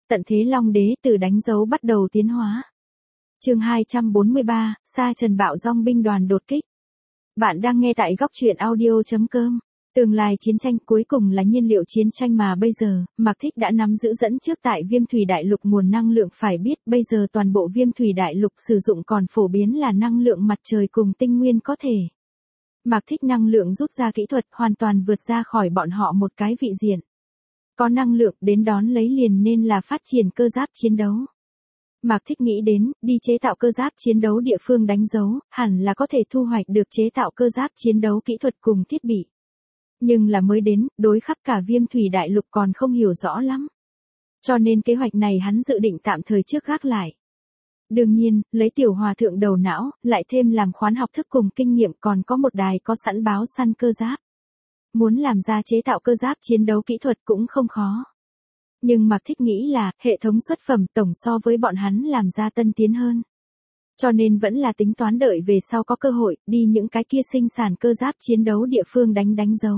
Tận thế Long Đế từ đánh dấu bắt đầu tiến hóa. Chương 243, Sa Trần bạo dong binh đoàn đột kích. Bạn đang nghe tại góc truyện audio.com. Tương lai chiến tranh cuối cùng là nhiên liệu chiến tranh mà bây giờ, Mạc Thích đã nắm giữ dẫn trước tại Viêm Thủy Đại Lục nguồn năng lượng. Phải biết bây giờ toàn bộ Viêm Thủy Đại Lục sử dụng còn phổ biến là năng lượng mặt trời cùng tinh nguyên có thể. Mạc Thích năng lượng rút ra kỹ thuật hoàn toàn vượt ra khỏi bọn họ một cái vị diện. Có năng lượng đến đón lấy liền nên là phát triển cơ giáp chiến đấu. Mạc Thích nghĩ đến, đi chế tạo cơ giáp chiến đấu địa phương đánh dấu, hẳn là có thể thu hoạch được chế tạo cơ giáp chiến đấu kỹ thuật cùng thiết bị. Nhưng là mới đến, đối khắp cả Viêm Thủy Đại Lục còn không hiểu rõ lắm. Cho nên kế hoạch này hắn dự định tạm thời trước gác lại. Đương nhiên, lấy tiểu hòa thượng đầu não, lại thêm làm khoán học thức cùng kinh nghiệm còn có một đài có sẵn báo săn cơ giáp. Muốn làm ra chế tạo cơ giáp chiến đấu kỹ thuật cũng không khó. Nhưng Mạc Thích nghĩ là, hệ thống xuất phẩm tổng so với bọn hắn làm ra tân tiến hơn. Cho nên vẫn là tính toán đợi về sau có cơ hội, đi những cái kia sinh sản cơ giáp chiến đấu địa phương đánh dấu.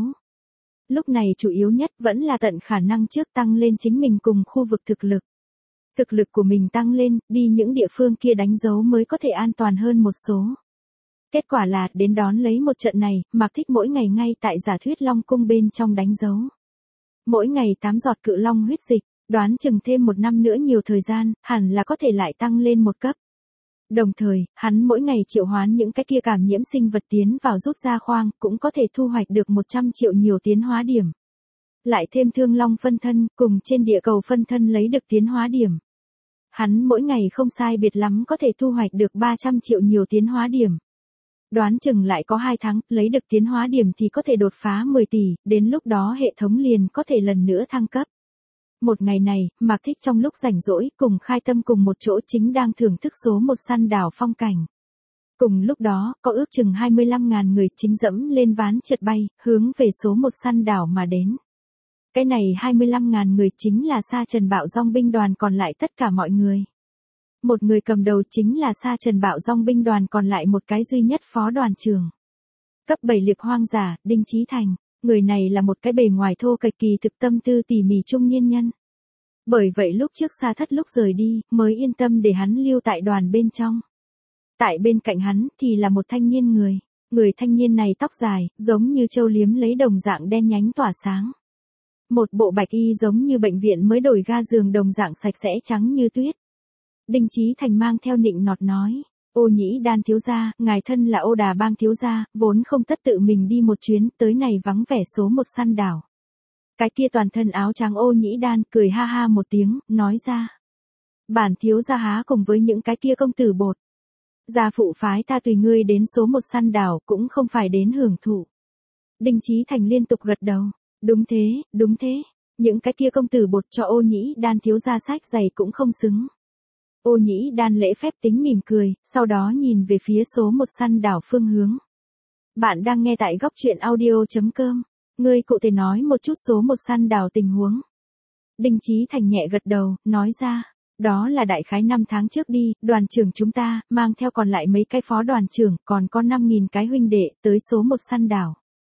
Lúc này chủ yếu nhất vẫn là tận khả năng trước tăng lên chính mình cùng khu vực thực lực. Thực lực của mình tăng lên, đi những địa phương kia đánh dấu mới có thể an toàn hơn một số. Kết quả là, đến đón lấy một trận này, Mạc Thích mỗi ngày ngay tại Giả Thuyết Long Cung bên trong đánh dấu. Mỗi ngày 8 giọt cự long huyết dịch, đoán chừng thêm 1 năm nữa nhiều thời gian, hẳn là có thể lại tăng lên một cấp. Đồng thời, hắn mỗi ngày triệu hoán những cái kia cảm nhiễm sinh vật tiến vào rút ra khoang, cũng có thể thu hoạch được 100 triệu nhiều tiến hóa điểm. Lại thêm thương long phân thân, cùng trên địa cầu phân thân lấy được tiến hóa điểm. Hắn mỗi ngày không sai biệt lắm có thể thu hoạch được 300 triệu nhiều tiến hóa điểm. Đoán chừng lại có 2 tháng, lấy được tiến hóa điểm thì có thể đột phá 10 tỷ, đến lúc đó hệ thống liền có thể lần nữa thăng cấp. Một ngày này, Mạc Thích trong lúc rảnh rỗi cùng Khai Tâm cùng một chỗ chính đang thưởng thức số một săn đảo phong cảnh. Cùng lúc đó, có ước chừng 25.000 người chính dẫm lên ván trượt bay, hướng về số một săn đảo mà đến. Cái này 25.000 người chính là Sa Trần bạo dong binh đoàn còn lại tất cả mọi người. Một người cầm đầu chính là Sa Trần bạo dong binh đoàn còn lại một cái duy nhất phó đoàn trưởng. Cấp 7 liệp hoang giả, Đinh Chí Thành. Người này là một cái bề ngoài thô kệch kỳ thực tâm tư tỉ mỉ trung niên nhân. Bởi vậy lúc trước Sa Thất lúc rời đi, mới yên tâm để hắn lưu tại đoàn bên trong. Tại bên cạnh hắn thì là một thanh niên người. Người thanh niên này tóc dài, giống như châu liếm lấy đồng dạng đen nhánh tỏa sáng. Một bộ bạch y giống như bệnh viện mới đổi ga giường đồng dạng sạch sẽ trắng như tuyết. Đinh Chí Thành mang theo nịnh nọt nói, Ô Nhĩ Đan thiếu gia, ngài thân là Ô Đà Bang thiếu gia, vốn không tất tự mình đi một chuyến, tới này vắng vẻ số một săn đảo. Cái kia toàn thân áo trắng Ô Nhĩ Đan cười ha ha một tiếng, nói ra. Bản thiếu gia há cùng với những cái kia công tử bột. Gia phụ phái ta tùy ngươi đến số một săn đảo cũng không phải đến hưởng thụ. Đinh Chí Thành liên tục gật đầu, đúng thế, những cái kia công tử bột cho Ô Nhĩ Đan thiếu gia sách giày cũng không xứng. Ô Nhĩ Đan lễ phép tính mỉm cười, sau đó nhìn về phía số một săn đảo phương hướng. Bạn đang nghe tại góc truyện audio.com. Ngươi cụ thể nói một chút số một săn đảo tình huống. Đinh Chí Thành nhẹ gật đầu, nói ra. Đó là đại khái 5 tháng trước đi, đoàn trưởng chúng ta, mang theo còn lại mấy cái phó đoàn trưởng, còn có 5.000 cái huynh đệ, tới số một săn đảo.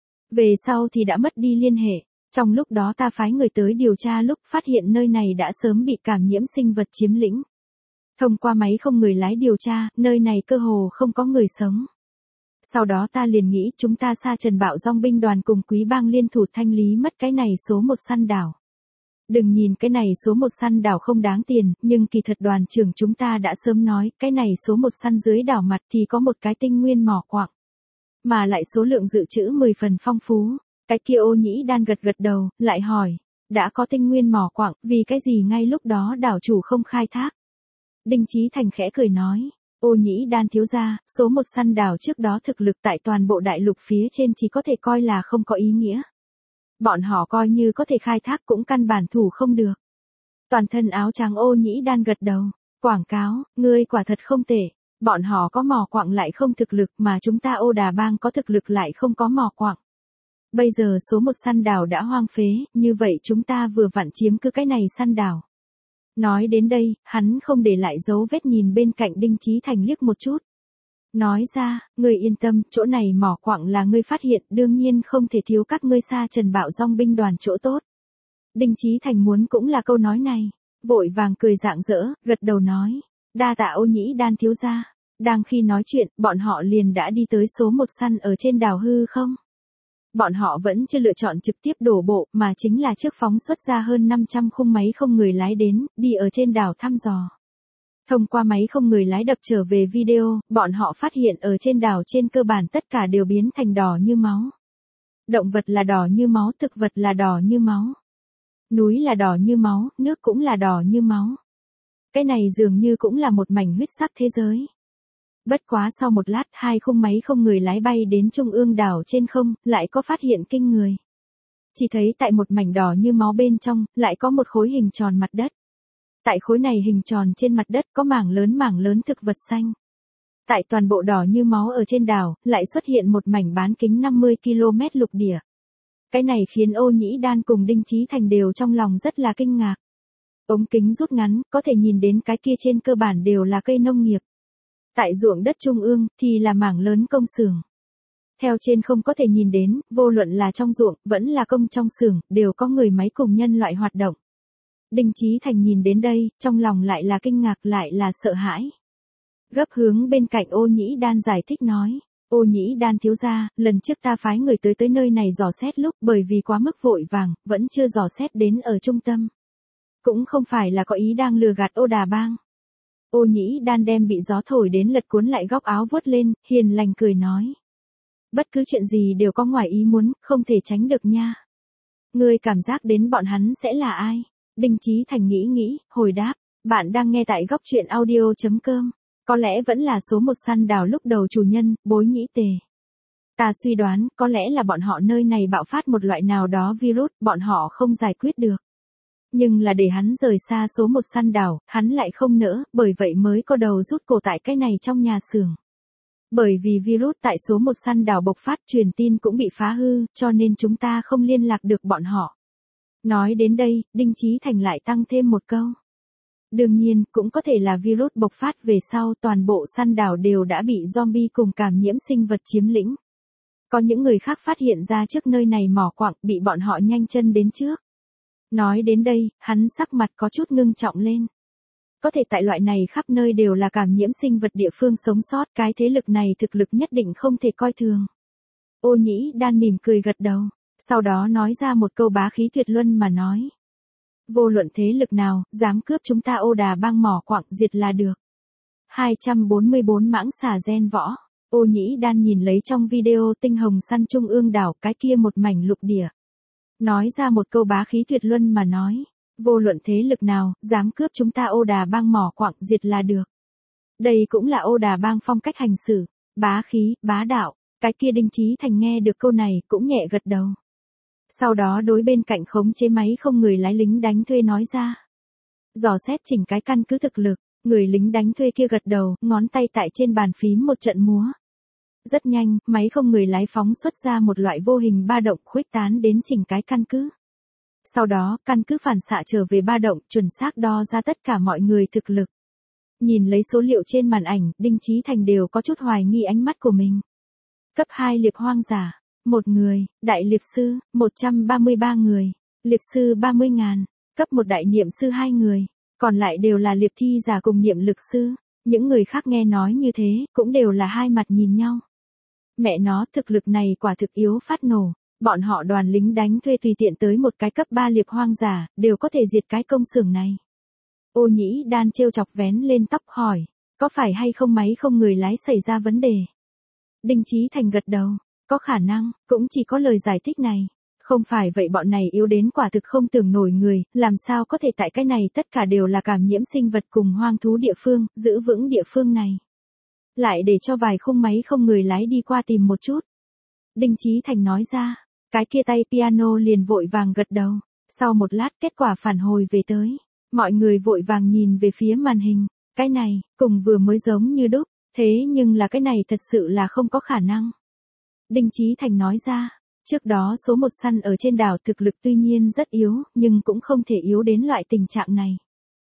Về sau thì đã mất đi liên hệ. Trong lúc đó ta phái người tới điều tra lúc phát hiện nơi này đã sớm bị cảm nhiễm sinh vật chiếm lĩnh. Thông qua máy không người lái điều tra, nơi này cơ hồ không có người sống. Sau đó ta liền nghĩ chúng ta Sa Trần bạo dong binh đoàn cùng Quý Bang liên thủ thanh lý mất cái này số một săn đảo. Đừng nhìn cái này số một săn đảo không đáng tiền, nhưng kỳ thật đoàn trưởng chúng ta đã sớm nói, cái này số một săn dưới đảo mặt thì có một cái tinh nguyên mỏ quặng. Mà lại số lượng dự trữ 10 phần phong phú. Cái kia Ô Nhĩ Đan gật đầu, lại hỏi, đã có tinh nguyên mỏ quặng, vì cái gì ngay lúc đó đảo chủ không khai thác? Đinh Chí Thành khẽ cười nói, Ô Nhĩ Đan thiếu gia, số một săn đảo trước đó thực lực tại toàn bộ đại lục phía trên chỉ có thể coi là không có ý nghĩa. Bọn họ coi như có thể khai thác cũng căn bản thủ không được. Toàn thân áo trắng Ô Nhĩ Đan gật đầu, quảng cáo, ngươi quả thật không tệ. Bọn họ có mỏ quặng lại không thực lực mà chúng ta Ô Đà Bang có thực lực lại không có mỏ quặng. Bây giờ số một săn đảo đã hoang phế, như vậy chúng ta vừa vặn chiếm cứ cái này săn đảo. Nói đến đây, hắn không để lại dấu vết nhìn bên cạnh Đinh Chí Thành liếc một chút. Nói ra, ngươi yên tâm, chỗ này mỏ quặng là ngươi phát hiện, đương nhiên không thể thiếu các ngươi Sa Trần bạo dong binh đoàn chỗ tốt. Đinh Chí Thành muốn cũng là câu nói này. vội vàng cười rạng rỡ, gật đầu nói. Đa tạ Ô Nhĩ Đan thiếu gia. Đang khi nói chuyện, bọn họ liền đã đi tới số một săn ở trên đảo hư không. Bọn họ vẫn chưa lựa chọn trực tiếp đổ bộ, mà chính là trước phóng xuất ra hơn 500 khung máy không người lái đến, đi ở trên đảo thăm dò. Thông qua máy không người lái đập trở về video, bọn họ phát hiện ở trên đảo trên cơ bản tất cả đều biến thành đỏ như máu. Động vật là đỏ như máu, thực vật là đỏ như máu. Núi là đỏ như máu, nước cũng là đỏ như máu. Cái này dường như cũng là một mảnh huyết sắc thế giới. Bất quá sau một lát, hai khung máy không người lái bay đến trung ương đảo trên không, lại có phát hiện kinh người. Chỉ thấy tại một mảnh đỏ như máu bên trong, lại có một khối hình tròn mặt đất. Tại khối này hình tròn trên mặt đất có mảng lớn thực vật xanh. Tại toàn bộ đỏ như máu ở trên đảo, lại xuất hiện một mảnh bán kính 50 km lục địa. Cái này khiến Ô Nhĩ Đan cùng Đinh Chí Thành đều trong lòng rất là kinh ngạc. Ống kính rút ngắn, có thể nhìn đến cái kia trên cơ bản đều là cây nông nghiệp. Tại ruộng đất trung ương, thì là mảng lớn công xưởng. Theo trên không có thể nhìn đến, vô luận là trong ruộng, vẫn là công trong xưởng, đều có người máy cùng nhân loại hoạt động. Đinh Chí Thành nhìn đến đây, trong lòng lại là kinh ngạc lại là sợ hãi. Gấp hướng bên cạnh Ô Nhĩ Đan giải thích nói. Ô Nhĩ Đan thiếu gia, lần trước ta phái người tới nơi này dò xét lúc bởi vì quá mức vội vàng, vẫn chưa dò xét đến ở trung tâm. Cũng không phải là có ý đang lừa gạt Ô Đà Bang. Ô Nhĩ Đan đem bị gió thổi đến lật cuốn lại góc áo vuốt lên, hiền lành cười nói. Bất cứ chuyện gì đều có ngoài ý muốn, không thể tránh được nha. Ngươi cảm giác đến bọn hắn sẽ là ai? Đinh Chí Thành nghĩ, hồi đáp, bạn đang nghe tại góc truyện audio.com. Có lẽ vẫn là số một săn đào lúc đầu chủ nhân, Bối Nhĩ Tề. Ta suy đoán, có lẽ là bọn họ nơi này bạo phát một loại nào đó virus, bọn họ không giải quyết được. Nhưng là để hắn rời xa số một săn đảo, hắn lại không nỡ, bởi vậy mới có đầu rút cổ tại cái này trong nhà xưởng. Bởi vì virus tại số một săn đảo bộc phát, truyền tin cũng bị phá hư, cho nên chúng ta không liên lạc được bọn họ. Nói đến đây, Đinh Chí Thành lại tăng thêm một câu. Đương nhiên, cũng có thể là virus bộc phát về sau toàn bộ săn đảo đều đã bị zombie cùng cảm nhiễm sinh vật chiếm lĩnh. Có những người khác phát hiện ra trước nơi này mỏ quặng, bị bọn họ nhanh chân đến trước. Nói đến đây, hắn sắc mặt có chút ngưng trọng lên. Có thể tại loại này khắp nơi đều là cảm nhiễm sinh vật địa phương sống sót, cái thế lực này thực lực nhất định không thể coi thường. Ô Nhĩ Đan mỉm cười gật đầu, sau đó nói ra một câu bá khí tuyệt luân mà nói. Vô luận thế lực nào, dám cướp chúng ta Ô Đà Bang mỏ quặng diệt là được. 244 mãng xà gen võ. Ô Nhĩ Đan nhìn lấy trong video tinh hồng săn trung ương đảo cái kia một mảnh lục địa. Nói ra một câu bá khí tuyệt luân mà nói. Vô luận thế lực nào, dám cướp chúng ta Ô Đà Bang mỏ quặng diệt là được. Đây cũng là Ô Đà Bang phong cách hành xử. Bá khí, bá đạo. Cái kia Đinh Chí Thành nghe được câu này cũng nhẹ gật đầu. Sau đó đối bên cạnh khống chế máy không người lái lính đánh thuê nói ra. Dò xét chỉnh cái căn cứ thực lực, người lính đánh thuê kia gật đầu, ngón tay tại trên bàn phím một trận múa. Rất nhanh, máy không người lái phóng xuất ra một loại vô hình ba động khuếch tán đến chỉnh cái căn cứ. Sau đó, căn cứ phản xạ trở về ba động, chuẩn xác đo ra tất cả mọi người thực lực. Nhìn lấy số liệu trên màn ảnh, Đinh Chí Thành đều có chút hoài nghi ánh mắt của mình. Cấp 2 liệp hoang giả, 1 người, đại liệp sư, 133 người, liệp sư 30.000, cấp 1 đại niệm sư 2 người, còn lại đều là liệp thi giả cùng niệm lực sư. Những người khác nghe nói như thế, cũng đều là hai mặt nhìn nhau. Mẹ nó, thực lực này quả thực yếu phát nổ. Bọn họ đoàn lính đánh thuê tùy tiện tới một cái cấp 3 liệp hoang giả, đều có thể diệt cái công xưởng này. Ô Nhĩ Đan trêu chọc vén lên tóc hỏi, có phải hay không máy không người lái xảy ra vấn đề? Đinh Chí Thành gật đầu, có khả năng, cũng chỉ có lời giải thích này. Không phải vậy bọn này yếu đến quả thực không tưởng nổi người, làm sao có thể tại cái này tất cả đều là cảm nhiễm sinh vật cùng hoang thú địa phương, giữ vững địa phương này. Lại để cho vài khung máy không người lái đi qua tìm một chút. Đinh Chí Thành nói ra, cái kia tay piano liền vội vàng gật đầu. Sau một lát kết quả phản hồi về tới. Mọi người vội vàng nhìn về phía màn hình. Cái này, cùng vừa mới giống như đúc. Thế nhưng là cái này thật sự là không có khả năng. Đinh Chí Thành nói ra, trước đó số một săn ở trên đảo thực lực tuy nhiên rất yếu, nhưng cũng không thể yếu đến loại tình trạng này.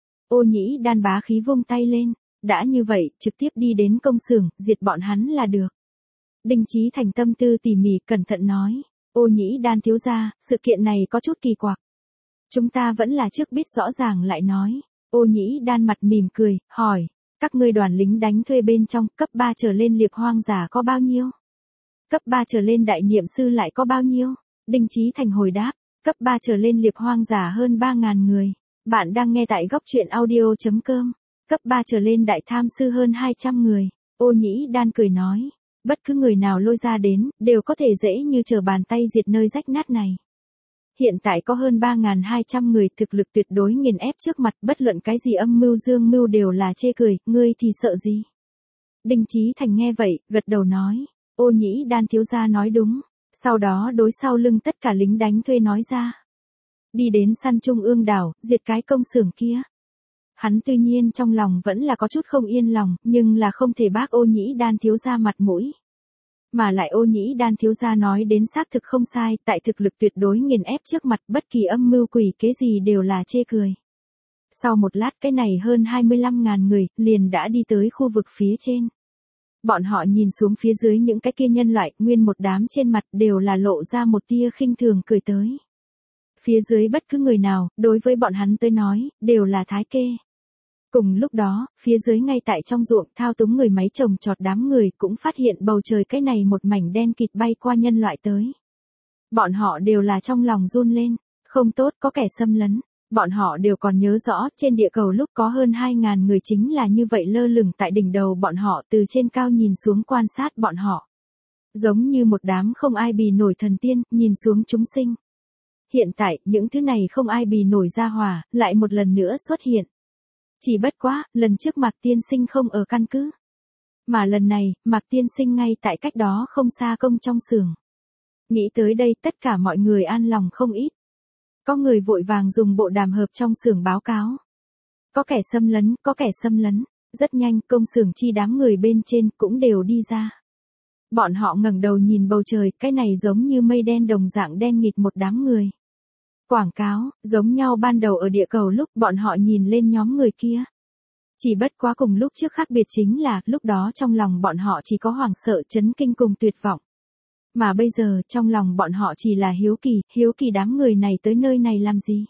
Ô Nhĩ Đan bá khí vung tay lên, đã như vậy, trực tiếp đi đến công xưởng, diệt bọn hắn là được. Đinh Chí Thành tâm tư tỉ mỉ cẩn thận nói, Ô Nhĩ Đan thiếu gia, sự kiện này có chút kỳ quặc. Chúng ta vẫn là trước biết rõ ràng lại nói. Ô Nhĩ Đan mặt mỉm cười, hỏi, các ngươi đoàn lính đánh thuê bên trong cấp 3 trở lên liệp hoang giả có bao nhiêu? Cấp 3 trở lên đại niệm sư lại có bao nhiêu? Đinh Chí Thành hồi đáp, cấp 3 trở lên liệp hoang giả hơn 3.000 người. Bạn đang nghe tại góc truyện audio.com. Cấp 3 trở lên đại tham sư hơn 200 người. Ô Nhĩ Đan cười nói, bất cứ người nào lôi ra đến, đều có thể dễ như trở bàn tay diệt nơi rách nát này. Hiện tại có hơn 3.200 người thực lực tuyệt đối nghiền ép trước mặt, bất luận cái gì âm mưu dương mưu đều là chê cười, ngươi thì sợ gì? Đinh Chí Thành nghe vậy, gật đầu nói, Ô Nhĩ Đan thiếu gia nói đúng. Sau đó đối sau lưng tất cả lính đánh thuê nói ra. Đi đến săn Trung ương đảo, diệt cái công xưởng kia. Hắn tuy nhiên trong lòng vẫn là có chút không yên lòng, nhưng là không thể bác Ô Nhĩ Đan thiếu gia mặt mũi. Mà lại Ô Nhĩ Đan thiếu gia nói đến xác thực không sai, tại thực lực tuyệt đối nghiền ép trước mặt bất kỳ âm mưu quỷ kế gì đều là chê cười. Sau một lát cái này hơn 25.000 người, liền đã đi tới khu vực phía trên. Bọn họ nhìn xuống phía dưới những cái kia nhân loại, nguyên một đám trên mặt đều là lộ ra một tia khinh thường cười tới. Phía dưới bất cứ người nào, đối với bọn hắn tới nói, đều là thái kê. Cùng lúc đó, phía dưới ngay tại trong ruộng thao túng người máy trồng trọt đám người cũng phát hiện bầu trời cái này một mảnh đen kịt bay qua nhân loại tới. Bọn họ đều là trong lòng run lên, không tốt có kẻ xâm lấn. Bọn họ đều còn nhớ rõ trên địa cầu lúc có hơn 2.000 người chính là như vậy lơ lửng tại đỉnh đầu bọn họ từ trên cao nhìn xuống quan sát bọn họ. Giống như một đám không ai bì nổi thần tiên nhìn xuống chúng sinh. Hiện tại những thứ này không ai bì nổi ra hỏa lại một lần nữa xuất hiện. Chỉ bất quá, lần trước Mạc Tiên Sinh không ở căn cứ. Mà lần này, Mạc Tiên Sinh ngay tại cách đó không xa công trong xưởng. Nghĩ tới đây tất cả mọi người an lòng không ít. Có người vội vàng dùng bộ đàm hợp trong xưởng báo cáo. Có kẻ xâm lấn, có kẻ xâm lấn. Rất nhanh công xưởng chi đám người bên trên cũng đều đi ra. Bọn họ ngẩng đầu nhìn bầu trời, cái này giống như mây đen đồng dạng đen nghịt một đám người. Quảng cáo, giống nhau ban đầu ở địa cầu lúc bọn họ nhìn lên nhóm người kia. Chỉ bất quá cùng lúc trước khác biệt chính là lúc đó trong lòng bọn họ chỉ có hoảng sợ chấn kinh cùng tuyệt vọng. Mà bây giờ trong lòng bọn họ chỉ là hiếu kỳ đám người này tới nơi này làm gì.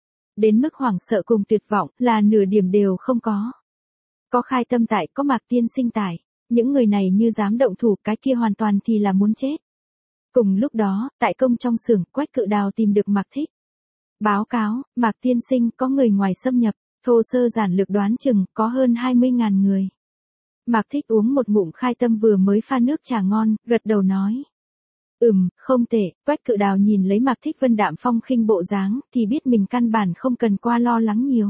Đến mức hoảng sợ cùng tuyệt vọng là nửa điểm đều không có. Có Khai Tâm tại, có Mạc Tiên Sinh tại, những người này như dám động thủ cái kia hoàn toàn thì là muốn chết. Cùng lúc đó, tại công trong xưởng, Quách Cự Đào tìm được Mạc Thích. Báo cáo, Mạc Tiên Sinh có người ngoài xâm nhập, thô sơ giản lược đoán chừng có hơn 20.000 người. Mạc Thích uống một ngụm Khai Tâm vừa mới pha nước trà ngon, gật đầu nói. Không tệ. Quách Cự Đào nhìn lấy Mạc Thích vân đạm phong khinh bộ dáng, thì biết mình căn bản không cần qua lo lắng nhiều.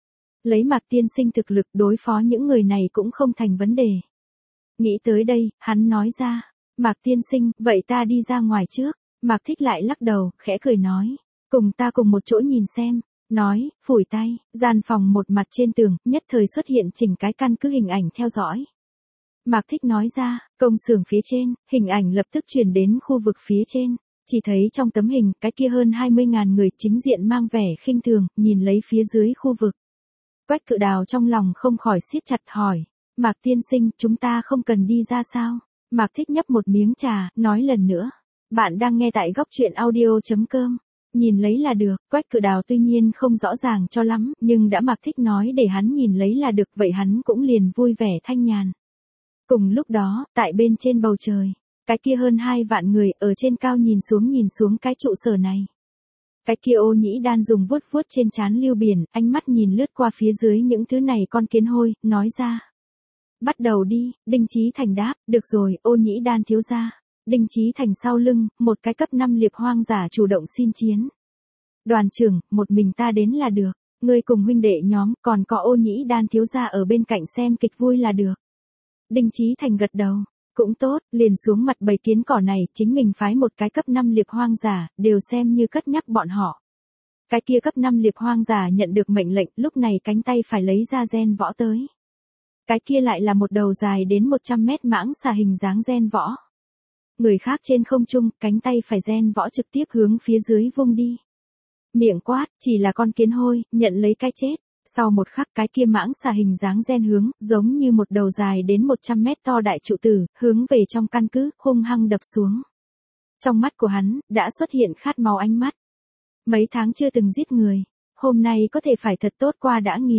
Lấy Mạc Tiên Sinh thực lực đối phó những người này cũng không thành vấn đề. Nghĩ tới đây, hắn nói ra, Mạc Tiên Sinh, vậy ta đi ra ngoài trước. Mạc Thích lại lắc đầu, khẽ cười nói, cùng ta cùng một chỗ nhìn xem. Nói, phủi tay, gian phòng một mặt trên tường, nhất thời xuất hiện chỉnh cái căn cứ hình ảnh theo dõi. Mạc Thích nói ra, công xưởng phía trên, hình ảnh lập tức chuyển đến khu vực phía trên. Chỉ thấy trong tấm hình, cái kia hơn 20.000 người chính diện mang vẻ khinh thường, nhìn lấy phía dưới khu vực. Quách Cự Đào trong lòng không khỏi siết chặt hỏi, Mạc Tiên Sinh, chúng ta không cần đi ra sao? Mạc Thích nhấp một miếng trà, nói lần nữa. Bạn đang nghe tại góc truyện audio.com. Nhìn lấy là được, Quách Cự Đào tuy nhiên không rõ ràng cho lắm, nhưng đã Mạc Thích nói để hắn nhìn lấy là được, vậy hắn cũng liền vui vẻ thanh nhàn. Cùng lúc đó, tại bên trên bầu trời, cái kia hơn 2 vạn người ở trên cao nhìn xuống cái trụ sở này. Cái kia Ô Nhĩ Đan dùng vuốt vuốt trên trán lưu biển, ánh mắt nhìn lướt qua phía dưới những thứ này con kiến hôi, nói ra. Bắt đầu đi, Đinh Chí Thành đáp, được rồi, Ô Nhĩ Đan thiếu gia. Đinh Chí Thành sau lưng, một cái cấp 5 liệp hoang giả chủ động xin chiến. Đoàn trưởng, một mình ta đến là được, ngươi cùng huynh đệ nhóm, còn có Ô Nhĩ Đan thiếu gia ở bên cạnh xem kịch vui là được. Đinh Chí Thành gật đầu, cũng tốt, liền xuống mặt bầy kiến cỏ này, chính mình phái một cái cấp 5 liệp hoang giả, đều xem như cất nhắc bọn họ. Cái kia cấp 5 liệp hoang giả nhận được mệnh lệnh, lúc này cánh tay phải lấy ra gen võ tới. Cái kia lại là một đầu dài đến 100 mét mãng xà hình dáng gen võ. Người khác trên không trung, cánh tay phải gen võ trực tiếp hướng phía dưới vung đi. Miệng quát, chỉ là con kiến hôi, nhận lấy cái chết. Sau một khắc cái kia mãng xà hình dáng gen hướng, giống như một đầu dài đến 100 mét to đại trụ tử, hướng về trong căn cứ, hung hăng đập xuống. Trong mắt của hắn, đã xuất hiện khát máu ánh mắt. Mấy tháng chưa từng giết người, hôm nay có thể phải thật tốt qua đã nghiền.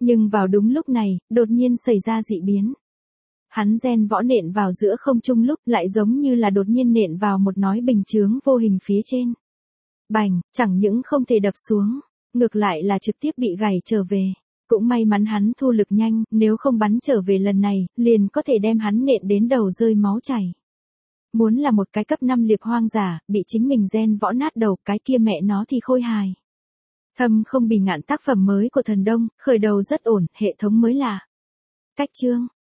Nhưng vào đúng lúc này, đột nhiên xảy ra dị biến. Hắn gen võ nện vào giữa không trung lúc lại giống như là đột nhiên nện vào một nói bình chướng vô hình phía trên. Bành, chẳng những không thể đập xuống, ngược lại là trực tiếp bị gảy trở về. Cũng may mắn hắn thu lực nhanh, nếu không bắn trở về lần này, liền có thể đem hắn nện đến đầu rơi máu chảy. Muốn là một cái cấp 5 liệp hoang giả, bị chính mình gen võ nát đầu, cái kia mẹ nó thì khôi hài. Thâm không bì ngạn tác phẩm mới của thần Đông, khởi đầu rất ổn, hệ thống mới lạ. Cách chương